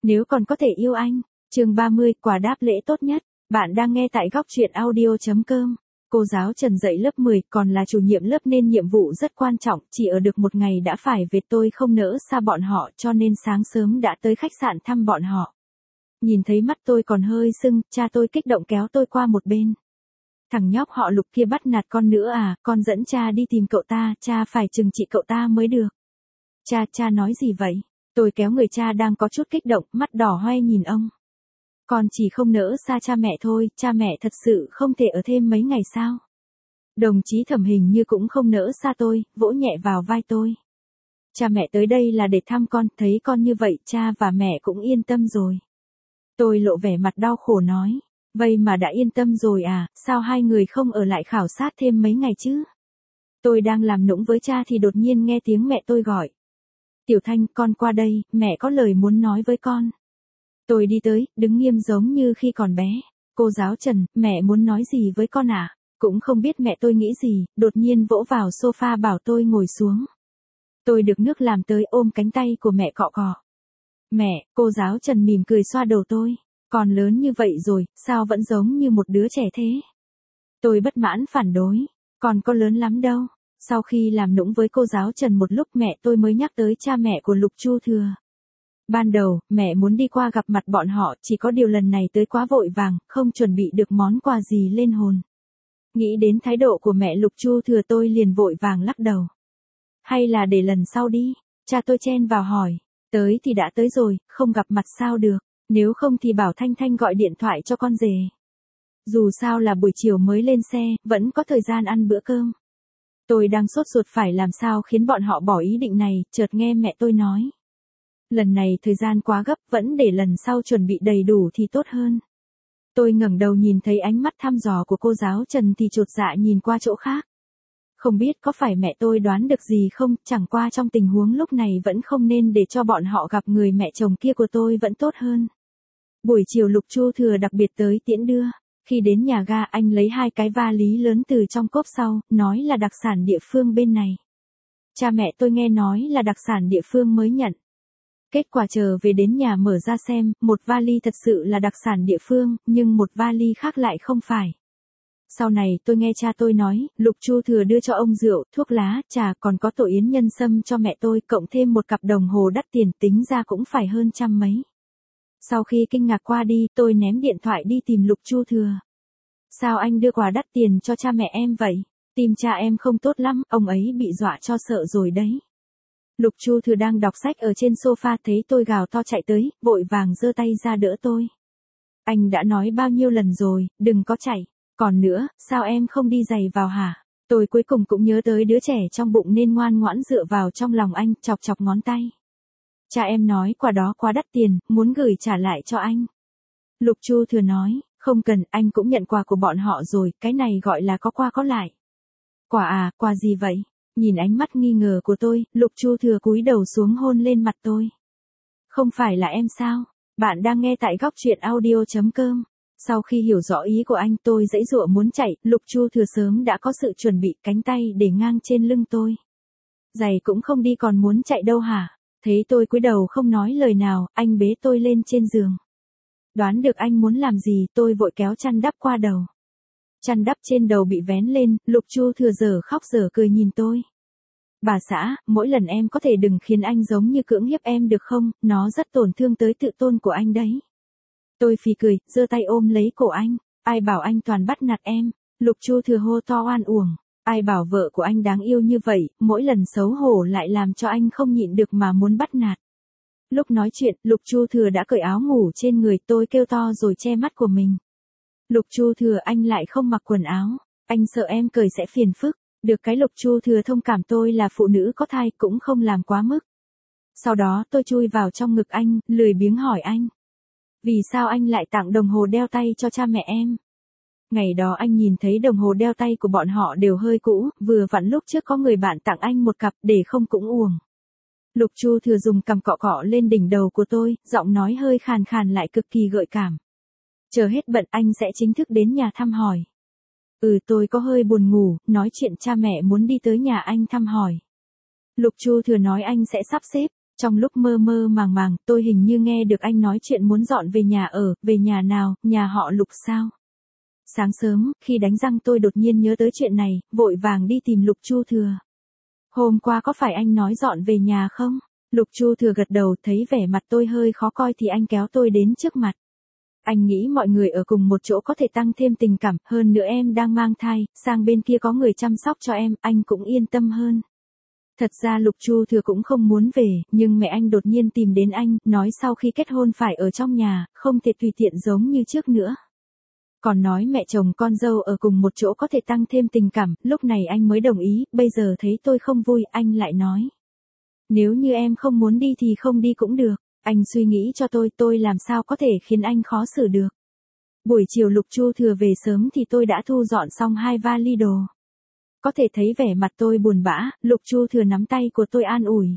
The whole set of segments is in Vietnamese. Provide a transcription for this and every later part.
Nếu còn có thể yêu anh. Chương 30, quà đáp lễ tốt nhất. Bạn đang nghe tại góc truyện audio.com. Cô giáo Trần dạy lớp 10, còn là chủ nhiệm lớp nên nhiệm vụ rất quan trọng, chỉ ở được một ngày đã phải về, tôi không nỡ xa bọn họ cho nên sáng sớm đã tới khách sạn thăm bọn họ. Nhìn thấy mắt tôi còn hơi sưng, cha tôi kích động kéo tôi qua một bên. Thằng nhóc họ Lục kia bắt nạt con nữa à, con dẫn cha đi tìm cậu ta, cha phải trừng trị cậu ta mới được. Cha nói gì vậy? Tôi kéo người cha đang có chút kích động, mắt đỏ hoe nhìn ông. Con chỉ không nỡ xa cha mẹ thôi, cha mẹ thật sự không thể ở thêm mấy ngày sao? Đồng chí Thẩm hình như cũng không nỡ xa tôi, vỗ nhẹ vào vai tôi. Cha mẹ tới đây là để thăm con, thấy con như vậy, cha và mẹ cũng yên tâm rồi. Tôi lộ vẻ mặt đau khổ nói, vậy mà đã yên tâm rồi à, sao hai người không ở lại khảo sát thêm mấy ngày chứ? Tôi đang làm nũng với cha thì đột nhiên nghe tiếng mẹ tôi gọi. Tiểu Thanh, con qua đây, mẹ có lời muốn nói với con. Tôi đi tới, đứng nghiêm giống như khi còn bé. Cô giáo Trần, mẹ muốn nói gì với con à? Cũng không biết mẹ tôi nghĩ gì, đột nhiên vỗ vào sofa bảo tôi ngồi xuống. Tôi được nước làm tới ôm cánh tay của mẹ cọ cọ. Mẹ, cô giáo Trần mỉm cười xoa đầu tôi. Con lớn như vậy rồi, sao vẫn giống như một đứa trẻ thế? Tôi bất mãn phản đối. Con có lớn lắm đâu. Sau khi làm nũng với cô giáo Trần một lúc mẹ tôi mới nhắc tới cha mẹ của Lục Chu Thừa. Ban đầu, mẹ muốn đi qua gặp mặt bọn họ, chỉ có điều lần này tới quá vội vàng, không chuẩn bị được món quà gì lên hồn. Nghĩ đến thái độ của mẹ Lục Chu Thừa tôi liền vội vàng lắc đầu. Hay là để lần sau đi, cha tôi chen vào hỏi. Tới thì đã tới rồi, không gặp mặt sao được, nếu không thì bảo Thanh Thanh gọi điện thoại cho con rể. Dù sao là buổi chiều mới lên xe, vẫn có thời gian ăn bữa cơm. Tôi đang sốt ruột phải làm sao khiến bọn họ bỏ ý định này, chợt nghe mẹ tôi nói. Lần này thời gian quá gấp, vẫn để lần sau chuẩn bị đầy đủ thì tốt hơn. Tôi ngẩng đầu nhìn thấy ánh mắt thăm dò của cô giáo Trần thì chột dạ nhìn qua chỗ khác. Không biết có phải mẹ tôi đoán được gì không, chẳng qua trong tình huống lúc này vẫn không nên để cho bọn họ gặp người mẹ chồng kia của tôi vẫn tốt hơn. Buổi chiều Lục Chu Thừa đặc biệt tới tiễn đưa. Khi đến nhà ga anh lấy 2 cái vali lớn từ trong cốp sau, nói là đặc sản địa phương bên này. Cha mẹ tôi nghe nói là đặc sản địa phương mới nhận. Kết quả chờ về đến nhà mở ra xem, một vali thật sự là đặc sản địa phương, nhưng một vali khác lại không phải. Sau này tôi nghe cha tôi nói, Lục Chu Thừa đưa cho ông rượu, thuốc lá, trà còn có tổ yến nhân sâm cho mẹ tôi, cộng thêm một cặp đồng hồ đắt tiền tính ra cũng phải hơn trăm mấy. Sau khi kinh ngạc qua đi, tôi ném điện thoại đi tìm Lục Chu Thừa. Sao anh đưa quà đắt tiền cho cha mẹ em vậy? Tim cha em không tốt lắm, ông ấy bị dọa cho sợ rồi đấy. Lục Chu Thừa đang đọc sách ở trên sofa thấy tôi gào to chạy tới, vội vàng giơ tay ra đỡ tôi. Anh đã nói bao nhiêu lần rồi, đừng có chạy. Còn nữa, sao em không đi giày vào hả? Tôi cuối cùng cũng nhớ tới đứa trẻ trong bụng nên ngoan ngoãn dựa vào trong lòng anh, chọc chọc ngón tay. Cha em nói quà đó quá đắt tiền, muốn gửi trả lại cho anh. Lục Chu Thừa nói, không cần, anh cũng nhận quà của bọn họ rồi, cái này gọi là có qua có lại. Quà à, quà gì vậy? Nhìn ánh mắt nghi ngờ của tôi, Lục Chu Thừa cúi đầu xuống hôn lên mặt tôi. Không phải là em sao? Bạn đang nghe tại góc truyện audio.com. Sau khi hiểu rõ ý của anh tôi giãy giụa muốn chạy, Lục Chu Thừa sớm đã có sự chuẩn bị, cánh tay để ngang trên lưng tôi. Giày cũng không đi còn muốn chạy đâu hả? Thấy tôi cúi đầu không nói lời nào, anh bế tôi lên trên giường. Đoán được anh muốn làm gì, tôi vội kéo chăn đắp qua đầu. Chăn đắp trên đầu bị vén lên, Lục Chu Thừa giờ khóc giờ cười nhìn tôi. Bà xã, mỗi lần em có thể đừng khiến anh giống như cưỡng hiếp em được không, nó rất tổn thương tới tự tôn của anh đấy. Tôi phì cười, giơ tay ôm lấy cổ anh. Ai bảo anh toàn bắt nạt em? Lục Chu Thừa hô to oan uổng. Ai bảo vợ của anh đáng yêu như vậy, mỗi lần xấu hổ lại làm cho anh không nhịn được mà muốn bắt nạt. Lúc nói chuyện, Lục Chu Thừa đã cởi áo ngủ trên người, tôi kêu to rồi che mắt của mình. Lục Chu Thừa, anh lại không mặc quần áo. Anh sợ em cởi sẽ phiền phức. Được cái Lục Chu Thừa thông cảm tôi là phụ nữ có thai cũng không làm quá mức. Sau đó tôi chui vào trong ngực anh, lười biếng hỏi anh. Vì sao anh lại tặng đồng hồ đeo tay cho cha mẹ em? Ngày đó anh nhìn thấy đồng hồ đeo tay của bọn họ đều hơi cũ, vừa vặn lúc trước có người bạn tặng anh một cặp để không cũng uổng. Lục Chu Thừa dùng cằm cọ cọ lên đỉnh đầu của tôi, giọng nói hơi khàn khàn lại cực kỳ gợi cảm. Chờ hết bận anh sẽ chính thức đến nhà thăm hỏi. Tôi có hơi buồn ngủ, nói chuyện cha mẹ muốn đi tới nhà anh thăm hỏi. Lục Chu Thừa nói anh sẽ sắp xếp, Trong lúc mơ mơ màng màng, tôi hình như nghe được anh nói chuyện muốn dọn về nhà ở, về nhà nào, nhà họ Lục sao? Sáng sớm, khi đánh răng tôi đột nhiên nhớ tới chuyện này, vội vàng đi tìm Lục Chu Thừa. Hôm qua có phải anh nói dọn về nhà không? Lục Chu Thừa gật đầu, thấy vẻ mặt tôi hơi khó coi thì anh kéo tôi đến trước mặt. Anh nghĩ mọi người ở cùng một chỗ có thể tăng thêm tình cảm, hơn nữa em đang mang thai, sang bên kia có người chăm sóc cho em, anh cũng yên tâm hơn. Thật ra Lục Chu Thừa cũng không muốn về, nhưng mẹ anh đột nhiên tìm đến anh, nói sau khi kết hôn phải ở trong nhà, không thể tùy tiện giống như trước nữa. Còn nói mẹ chồng con dâu ở cùng một chỗ có thể tăng thêm tình cảm, lúc này anh mới đồng ý, bây giờ thấy tôi không vui, anh lại nói. Nếu như em không muốn đi thì không đi cũng được, anh suy nghĩ cho tôi làm sao có thể khiến anh khó xử được. Buổi chiều Lục Chu Thừa về sớm thì tôi đã thu dọn xong 2 vali đồ. Có thể thấy vẻ mặt tôi buồn bã, Lục Chu Thừa nắm tay của tôi an ủi.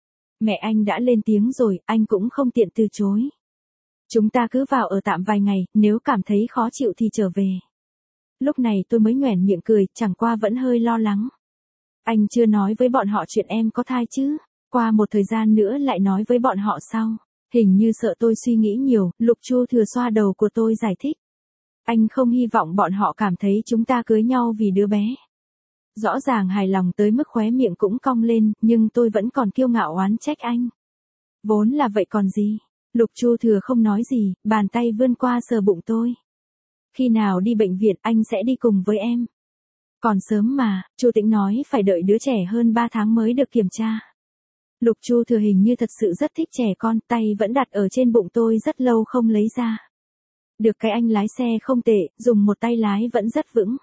Mẹ anh đã lên tiếng rồi, anh cũng không tiện từ chối. Chúng ta cứ vào ở tạm vài ngày, nếu cảm thấy khó chịu thì trở về. Lúc này tôi mới nhoẻn miệng cười, chẳng qua vẫn hơi lo lắng. Anh chưa nói với bọn họ chuyện em có thai chứ, qua một thời gian nữa lại nói với bọn họ sau. Hình như sợ tôi suy nghĩ nhiều, Lục Chu Thừa xoa đầu của tôi giải thích. Anh không hy vọng bọn họ cảm thấy chúng ta cưới nhau vì đứa bé. Rõ ràng hài lòng tới mức khóe miệng cũng cong lên, nhưng tôi vẫn còn kiêu ngạo oán trách anh. Vốn là vậy còn gì. Lục Chu Thừa không nói gì, bàn tay vươn qua sờ bụng tôi. Khi nào đi bệnh viện anh sẽ đi cùng với em. Còn sớm mà, Chu Tĩnh nói phải đợi đứa trẻ hơn 3 tháng mới được kiểm tra. Lục Chu Thừa hình như thật sự rất thích trẻ con, tay vẫn đặt ở trên bụng tôi rất lâu không lấy ra. Được cái anh lái xe không tệ, dùng một tay lái vẫn rất vững.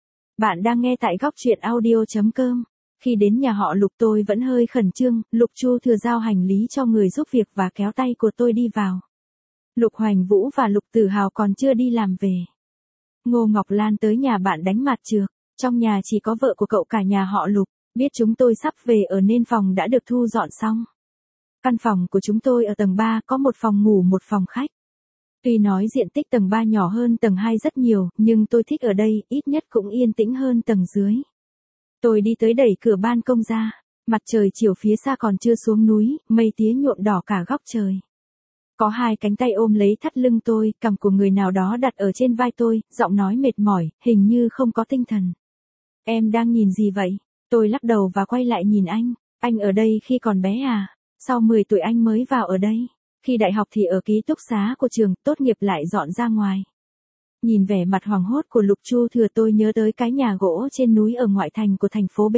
Bạn đang nghe tại góc truyện audio.com. Khi đến nhà họ Lục tôi vẫn hơi khẩn trương, Lục Chu Thừa giao hành lý cho người giúp việc và kéo tay của tôi đi vào. Lục Hoành Vũ và Lục Tử Hào còn chưa đi làm về. Ngô Ngọc Lan tới nhà bạn đánh mặt trược, trong nhà chỉ có vợ của cậu cả nhà họ Lục, biết chúng tôi sắp về ở nên phòng đã được thu dọn xong. Căn phòng của chúng tôi ở tầng 3 có một phòng ngủ một phòng khách. Tuy nói diện tích tầng 3 nhỏ hơn tầng 2 rất nhiều, nhưng tôi thích ở đây, ít nhất cũng yên tĩnh hơn tầng dưới. Tôi đi tới đẩy cửa ban công ra, mặt trời chiều phía xa còn chưa xuống núi, mây tía nhuộm đỏ cả góc trời. Có 2 cánh tay ôm lấy thắt lưng tôi, cằm của người nào đó đặt ở trên vai tôi, giọng nói mệt mỏi, hình như không có tinh thần. Em đang nhìn gì vậy? Tôi lắc đầu và quay lại nhìn anh ở đây khi còn bé à? Sau 10 tuổi anh mới vào ở đây. Khi đại học thì ở ký túc xá của trường, tốt nghiệp lại dọn ra ngoài. Nhìn vẻ mặt hoảng hốt của Lục Chu Thừa tôi nhớ tới cái nhà gỗ trên núi ở ngoại thành của thành phố B.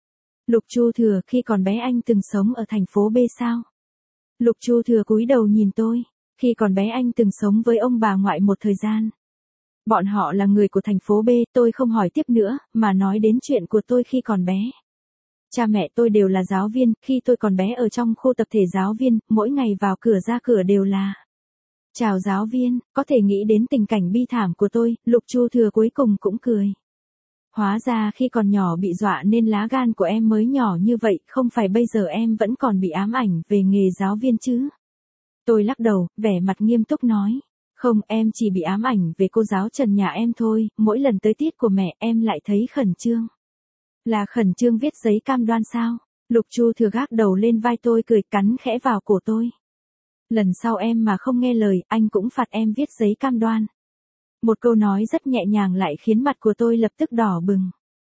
Lục Chu Thừa, khi còn bé anh từng sống ở thành phố B sao? Lục Chu Thừa cúi đầu nhìn tôi. Khi còn bé anh từng sống với ông bà ngoại một thời gian. Bọn họ là người của thành phố B, tôi không hỏi tiếp nữa, mà nói đến chuyện của tôi khi còn bé. Cha mẹ tôi đều là giáo viên, khi tôi còn bé ở trong khu tập thể giáo viên, mỗi ngày vào cửa ra cửa đều là chào giáo viên, có thể nghĩ đến tình cảnh bi thảm của tôi, Lục Chu Thừa cuối cùng cũng cười. Hóa ra khi còn nhỏ bị dọa nên lá gan của em mới nhỏ như vậy, không phải bây giờ em vẫn còn bị ám ảnh về nghề giáo viên chứ? Tôi lắc đầu, vẻ mặt nghiêm túc nói. Không, em chỉ bị ám ảnh về cô giáo Trần nhà em thôi, mỗi lần tới tiết của mẹ em lại thấy khẩn trương. Là khẩn trương viết giấy cam đoan sao? Lục Chu Thừa gác đầu lên vai tôi cười cắn khẽ vào cổ tôi. Lần sau em mà không nghe lời, anh cũng phạt em viết giấy cam đoan. Một câu nói rất nhẹ nhàng lại khiến mặt của tôi lập tức đỏ bừng.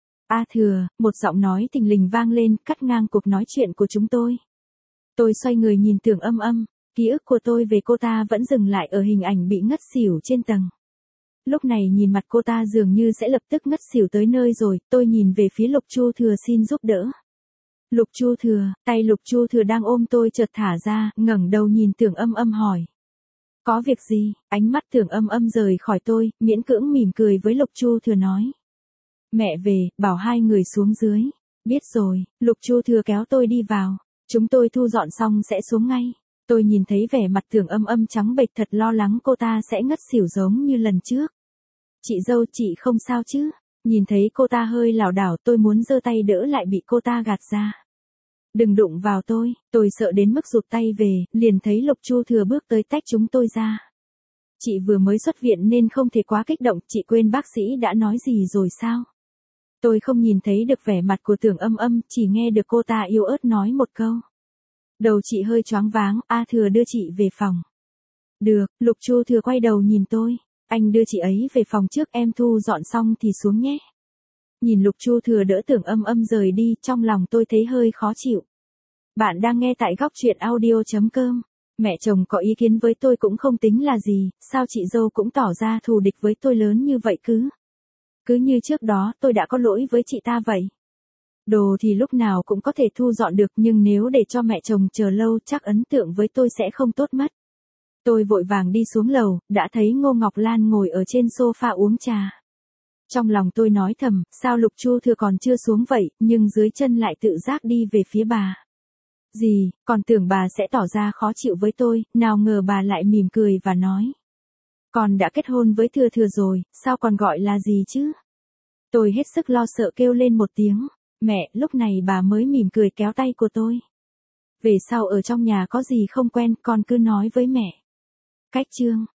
A Thừa, một giọng nói thình lình vang lên, cắt ngang cuộc nói chuyện của chúng tôi. Tôi xoay người nhìn Tưởng Âm Âm, ký ức của tôi về cô ta vẫn dừng lại ở hình ảnh bị ngất xỉu trên tầng. Lúc này nhìn mặt cô ta dường như sẽ lập tức ngất xỉu tới nơi rồi, tôi nhìn về phía Lục Chu Thừa xin giúp đỡ. Lục Chu Thừa, tay Lục Chu Thừa đang ôm tôi chợt thả ra, ngẩng đầu nhìn Tưởng Âm Âm hỏi. Có việc gì? Ánh mắt Tưởng Âm Âm rời khỏi tôi, miễn cưỡng mỉm cười với Lục Chu Thừa nói. Mẹ về, bảo 2 người xuống dưới. Biết rồi, Lục Chu Thừa kéo tôi đi vào. Chúng tôi thu dọn xong sẽ xuống ngay. Tôi nhìn thấy vẻ mặt Tưởng Âm Âm trắng bệch thật lo lắng cô ta sẽ ngất xỉu giống như lần trước. Chị dâu chị không sao chứ? Nhìn thấy cô ta hơi lảo đảo tôi muốn giơ tay đỡ lại bị cô ta gạt ra. Đừng đụng vào tôi sợ đến mức rụt tay về, liền thấy Lục Chu Thừa bước tới tách chúng tôi ra. Chị vừa mới xuất viện nên không thể quá kích động, chị quên bác sĩ đã nói gì rồi sao? Tôi không nhìn thấy được vẻ mặt của Tưởng Âm Âm, chỉ nghe được cô ta yếu ớt nói một câu. Đầu chị hơi choáng váng, A Thừa đưa chị về phòng. Được, Lục Chu Thừa quay đầu nhìn tôi. Anh đưa chị ấy về phòng trước, em thu dọn xong thì xuống nhé. Nhìn Lục Chu Thừa đỡ Tưởng Âm Âm rời đi, trong lòng tôi thấy hơi khó chịu. Bạn đang nghe tại góc truyện audio.com. Mẹ chồng có ý kiến với tôi cũng không tính là gì, sao chị dâu cũng tỏ ra thù địch với tôi lớn như vậy cứ. Cứ như trước đó tôi đã có lỗi với chị ta vậy. Đồ thì lúc nào cũng có thể thu dọn được, nhưng nếu để cho mẹ chồng chờ lâu chắc ấn tượng với tôi sẽ không tốt mất. Tôi vội vàng đi xuống lầu, đã thấy Ngô Ngọc Lan ngồi ở trên sofa uống trà. Trong lòng tôi nói thầm, sao Lục Chu Thừa còn chưa xuống vậy, nhưng dưới chân lại tự giác đi về phía bà. Gì, còn tưởng bà sẽ tỏ ra khó chịu với tôi, nào ngờ bà lại mỉm cười và nói. Con đã kết hôn với Thừa Thừa rồi, sao còn gọi là gì chứ? Tôi hết sức lo sợ kêu lên một tiếng. Mẹ, lúc này bà mới mỉm cười kéo tay của tôi. Về sau ở trong nhà có gì không quen, con cứ nói với mẹ. Cách chương